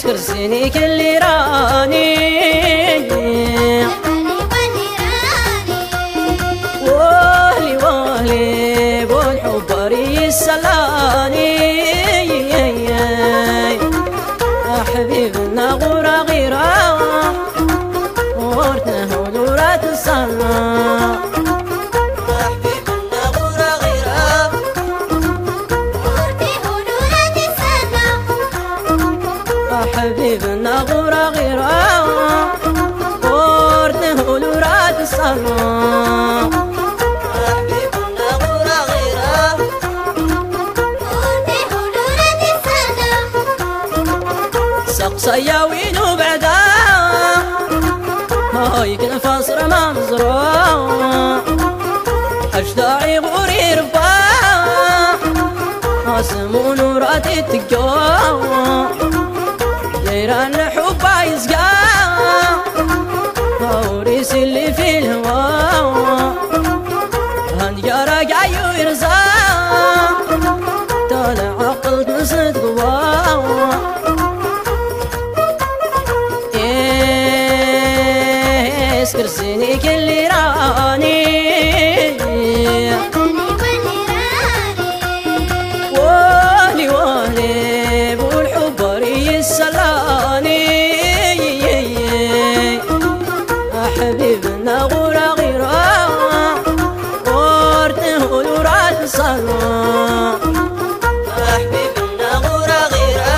يسكرسيني كل راني والي والي بالحب ريسلاني حبيبنا غورا غيرا ورته ولورات الصلاة حبيبنا غورا غيرا ورته ولورات الصلاة حبيبنا غورا غيرا ورته ولورات الصلاة سقسيا وينو بعدا هاي كنفاصر منظرة أجداعي غوري ربا اسمو نوراتي تقا يران حبا يسقا وريس اللي في الهوا هنجارة قايو يرزا طالع عقل تنسد قوا يسكرسيني كل راني والي والي بالحب ريسلاني حبيبنا غورا غيرا ورته ولورات الصلاة حبيبنا غورا غيرا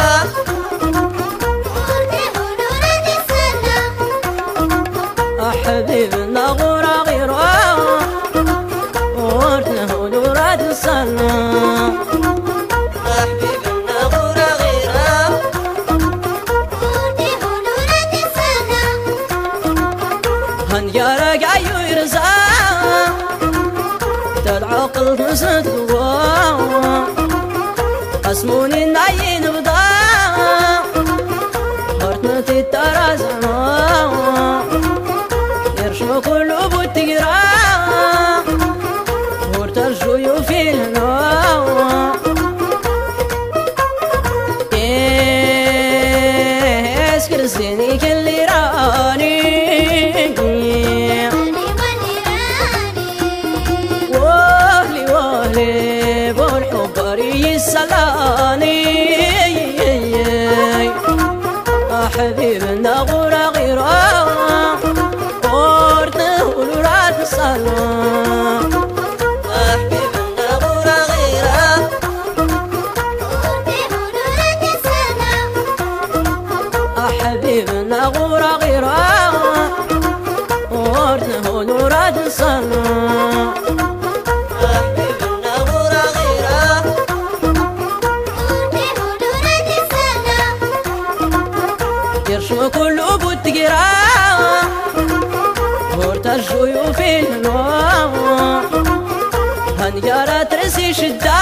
ورته ولورات الصلاة حبيبنا غورا غيرا ورته ولورات الصلاة حبيبنا غورا غيرا ورته ولورات الصلاة هنجارة قايو يرزا تالعقل تنسد قوا اسموني النايين بضا هرتنتي الترازمة يرشمو كله بوتقرا ورترجو في الهوا يسكرسيني كل راني والي والي بالحب ريسلاني حبيبنا غورا غيرا ورته ولورات الصلاة حبيبنا غورا غيرا ورته ولورات الصلاة حبيبنا غورا غيرا ورته ولورات الصلاة حبيبنا غورا غيرا ورته ولورات الصلاة يرشم كله بوتقرا ورترجو في الهوا هنجارة ترسي شدا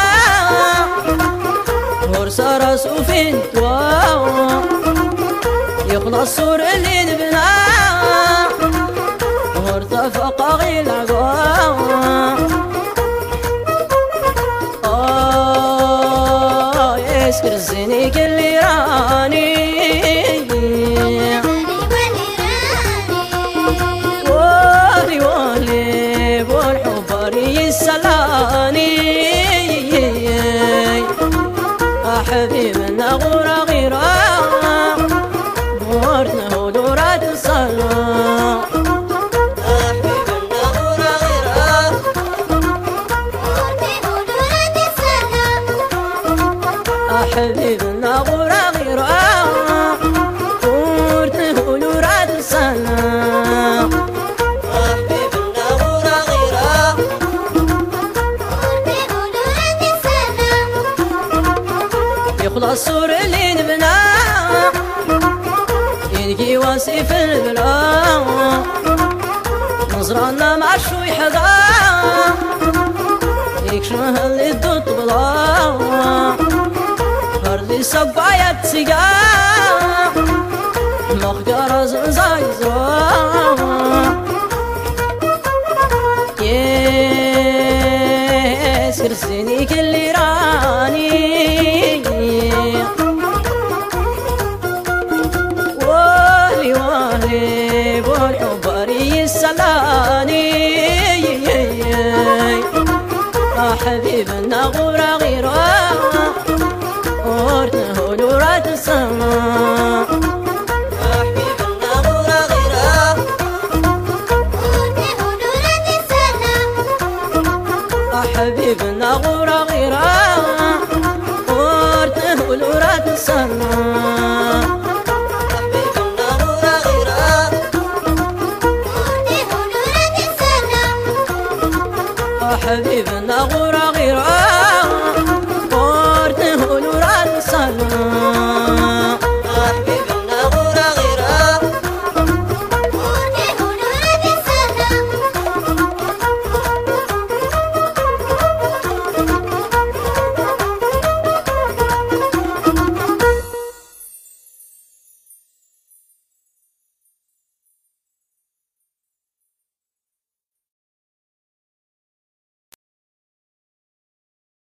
ورسا راسو في الدوا يخلص سور اللي نبنا وارتفق غيل عقوا يسكرسيني كل راني والي والي بالحب ريسلاني حبيبنا غورا غيرا ورته ولورات الصلاة حبيبنا غورا غيرا ورته ولورات الصلاة حبيبنا غورا غيرا ورته ولورات الصلاة حبيبنا غورا غيرا ورته ولورات الصلاة يخلص سور اللي نبنا ينقي واسي في البلا نظرانا مع شوي حدا يكشمه اللي ضد بلا فردي صبايا تسيقا مخجر زنزايزا يسكرسيني كل راني غيره ورته نورات السما